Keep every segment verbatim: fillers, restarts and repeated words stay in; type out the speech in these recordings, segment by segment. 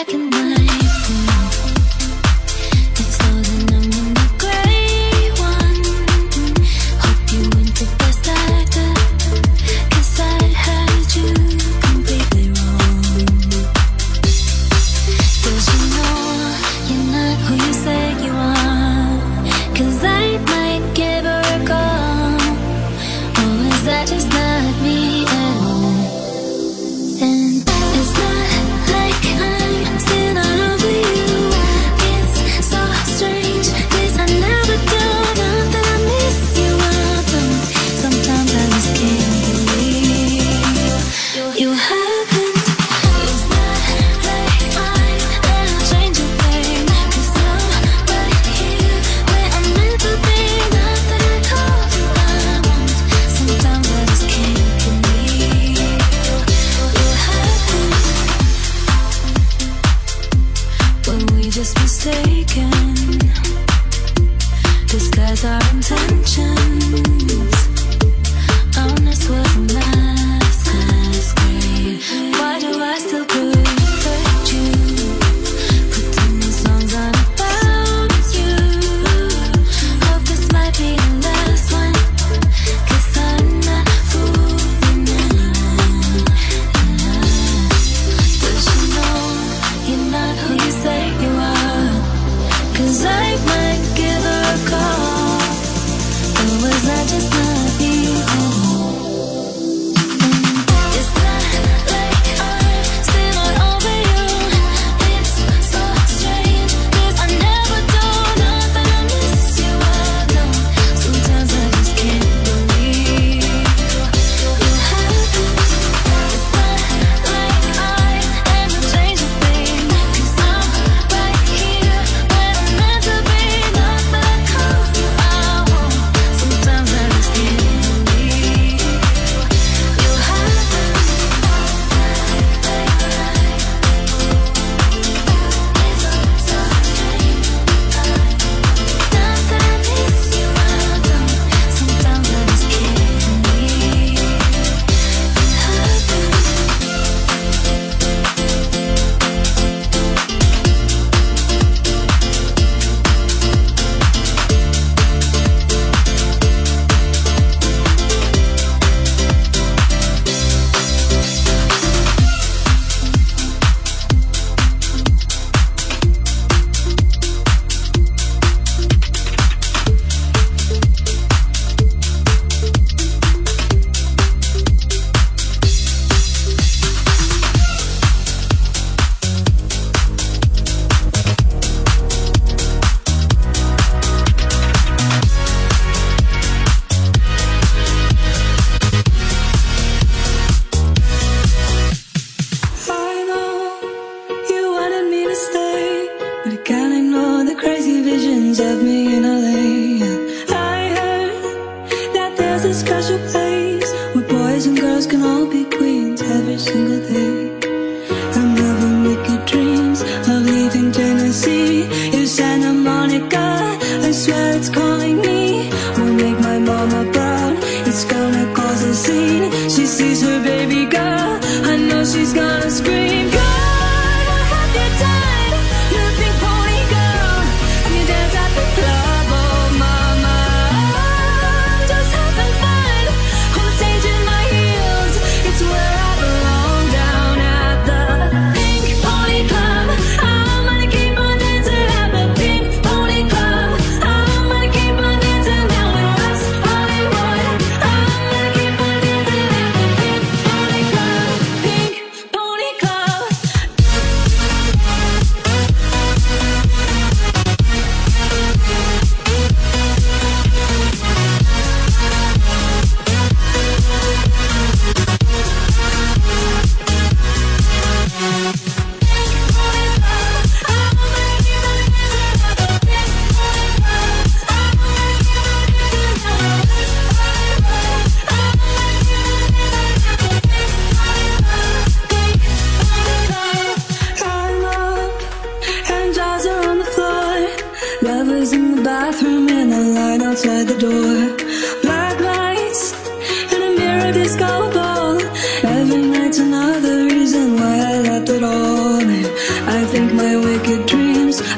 Every night's another reason why I left it all. And I think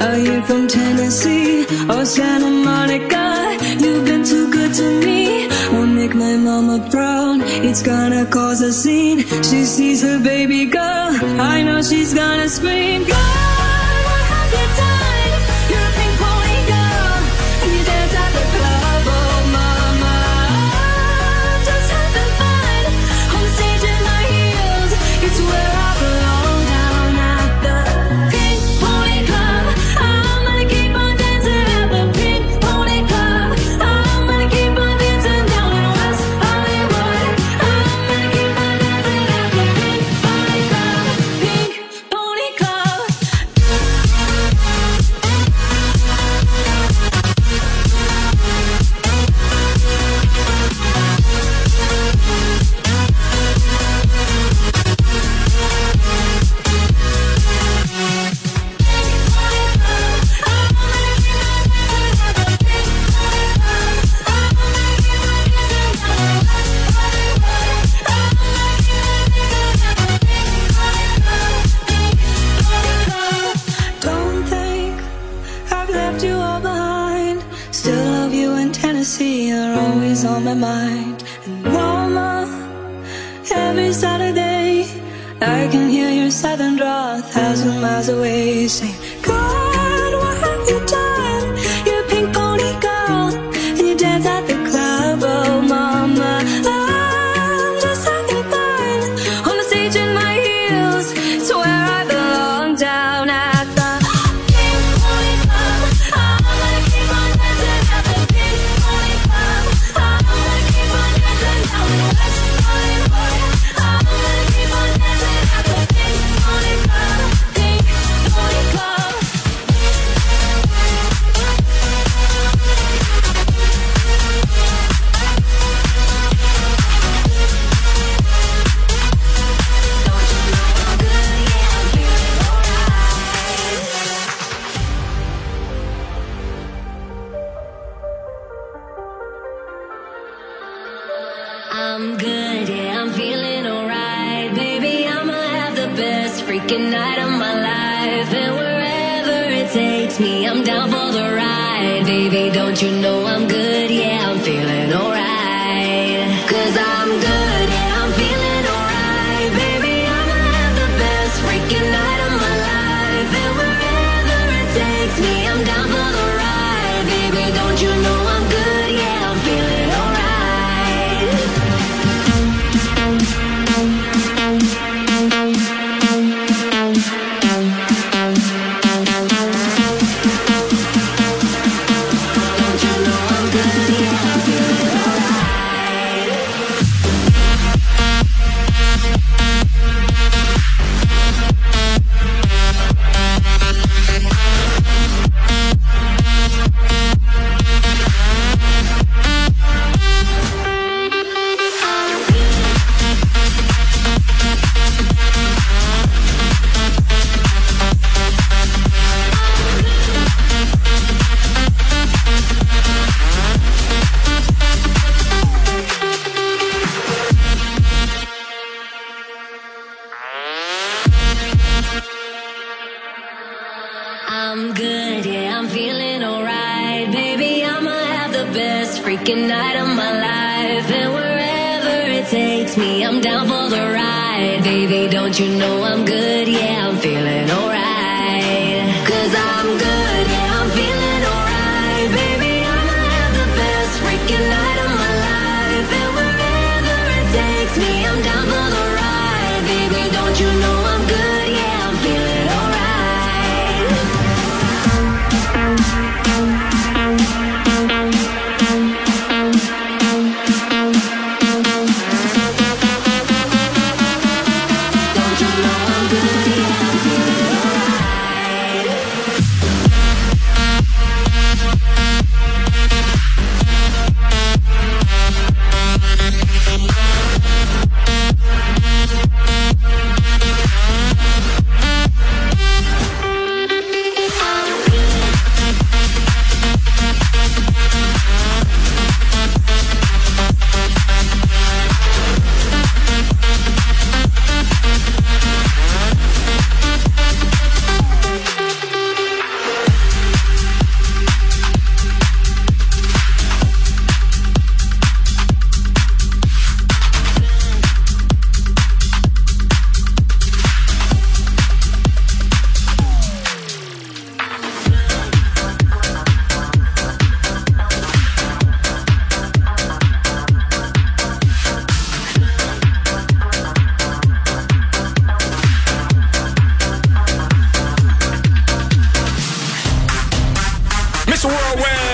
Are you from Tennessee or Santa Monica? You've been too good to me. Won't make my mama proud. It's gonna cause a scene. She sees her baby girl. I know she's gonna scream. God, what have you done? You're a pink pony girl, and you dance at the club. Oh mama, just having fun on the stage in my heels. It's where I belong, down at the Pink Pony Club. I'm gonna keep on dancing at the Pink Pony Club. I'm gonna keep on dancing down in West Hollywood. I'm gonna keep on dancing at the Pink Pony Club. Pink Pony Club. Don't think I've left you all behind. Still love you in Tennessee, you're always on my mind. And mama, every Saturday I can hear your southern draw a thousand miles away, saying, God, what have you done? You're a pink pony girl, and you dance at the club. Oh mama, I'm just having fun on the stage in my heels. It's where I belong, down at the Pink Pony Club. I'm gonna keep on dancing at the Pink Pony Club. I'm gonna keep on dancing down in West Hollywood. I'm gonna keep on dancing at the Pink Pony Club. Pink Pony Club. I'm good, yeah, I'm feeling alright. Baby, I'ma have the best freaking night of my life. And wherever it takes me, I'm down for the ride. Baby, don't you know I'm good, yeah, I'm feeling alright. Cause I'm good, yeah, I'm feeling alright. Baby, I'ma have the best freaking night of my life. And wherever it takes me, I'm down for the ride. Baby, don't you know I'm good, yeah, I'm feeling alright. I'm good, yeah, I'm feeling alright. Baby, I'ma have the best freaking night of my life. And wherever it takes me, I'm down for the ride. Baby, don't you know I'm good, yeah, I'm feeling alright. Cause I'm good, yeah, I'm feeling alright. Baby, I'ma have the best freaking night of my life. And wherever it takes me, I'm down for the ride. Baby, don't you know I'm good, yeah, I'm feeling alright. Don't you know I'm good, yeah, I'm feeling alright.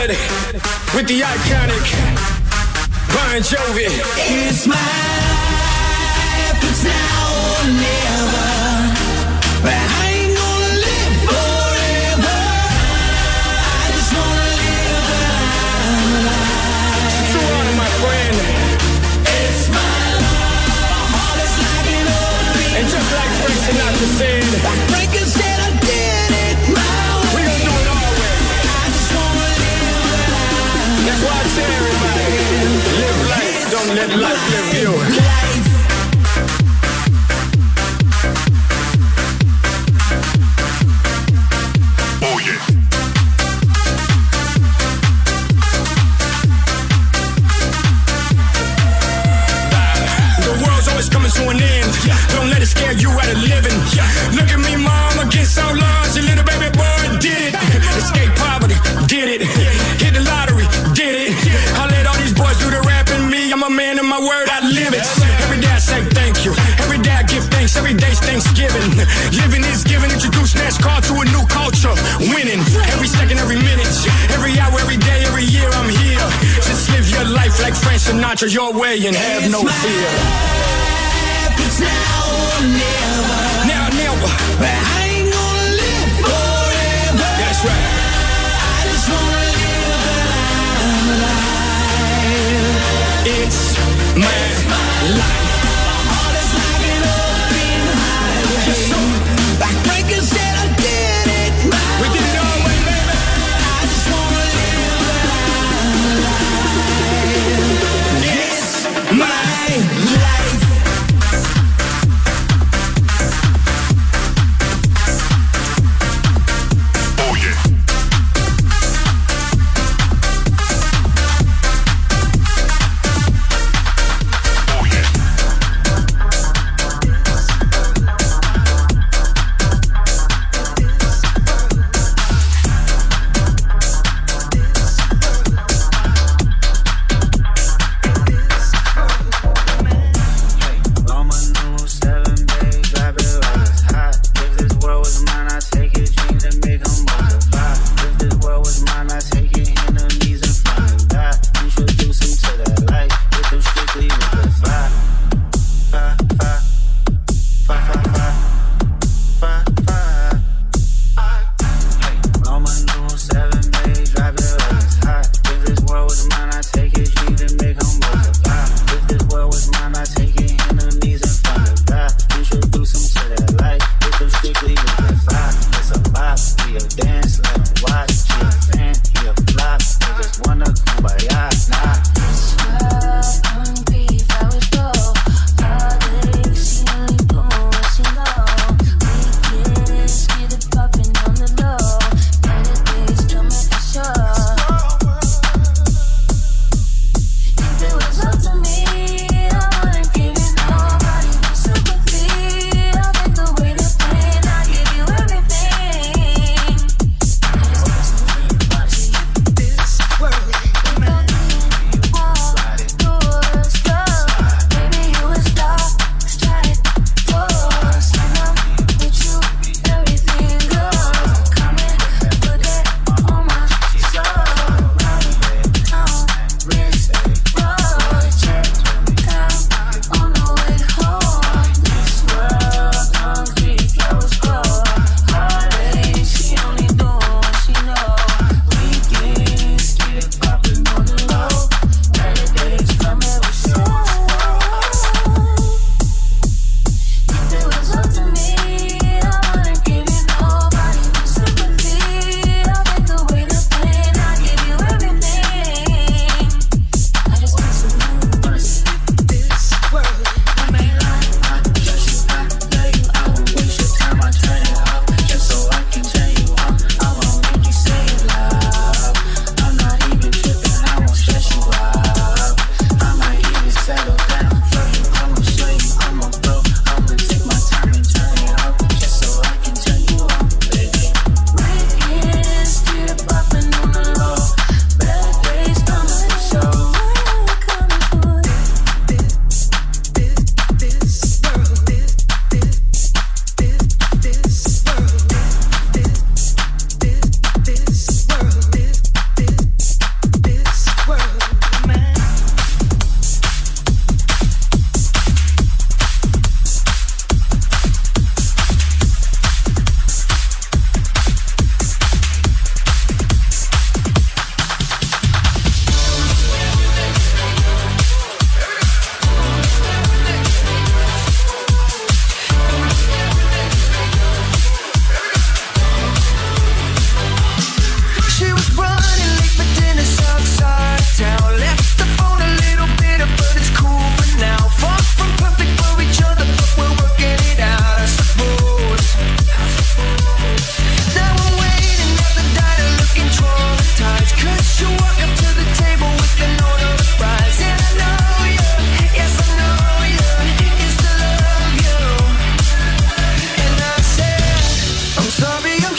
ride with the iconic Bon Jovi. It's my life, it's now or never. But I ain't gonna live forever. I just wanna live when I'm alive. True honor, my friend. It's my life, my heart is like an open. And just like Frank Sinatra said, like Frank said, I did it my way. We gon' do it our way. I just wanna live when I'm alive. That's why I tell everybody, live life, don't let life live you. Life. Oh yeah. The world's always coming to an end. Don't let it scare you out of living. Look at me, mom, I get so large. Your little baby boy did it. Escape poverty, did it. Hit the lottery, did it. I let all these boys do the rapping. Me, I'm a man of my word, I live it. Every day I say thank you. Every day I give thanks. Every day's Thanksgiving. Living is giving. Introduce NASCAR to a new culture. Winning every second, every minute, every hour, every day, every year. I'm here. Just live your life like Frank Sinatra, your way, and have no fear. It's now or never. Now, never. But I ain't gonna live forever. That's right. I just wanna live when I'm alive. It's my life. My heart is like an open highway. Like Franklin said, I did it my We did it our way, baby. I just wanna live when I'm alive. It's my life.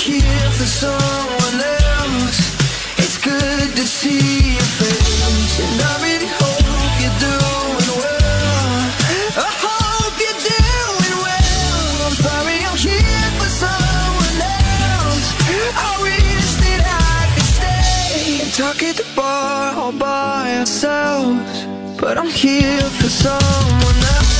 here for someone else. It's good to see your face, and I really hope you're doing well. I hope you're doing well. I'm sorry I'm here for someone else. I wish that I could stay and talk at the bar all by ourselves, but I'm here for someone else.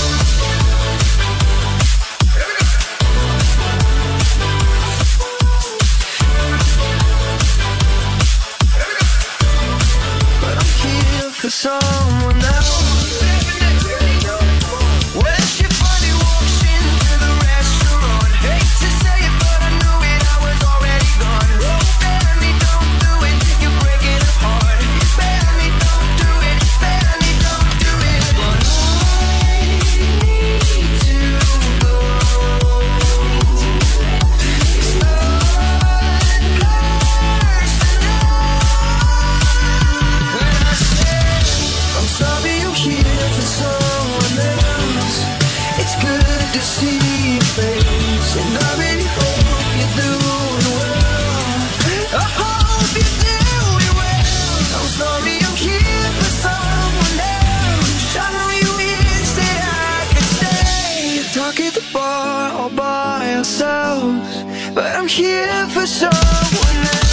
For someone else. When she finally walks into the restaurant, hate to say it, but I knew it, I was already gone. Oh, Benny, don't do it, you're breaking it apart. Benny, don't do it, Benny, don't do it. But I need to go. It's not personal. When I say I'm sorry you're here for someone else. It's good to see your face, and I really hope you're doing well. I hope you're doing well. I'm sorry I'm here for someone else. I know you wish that I could stay, talk at the bar all by ourselves, but I'm here for someone else.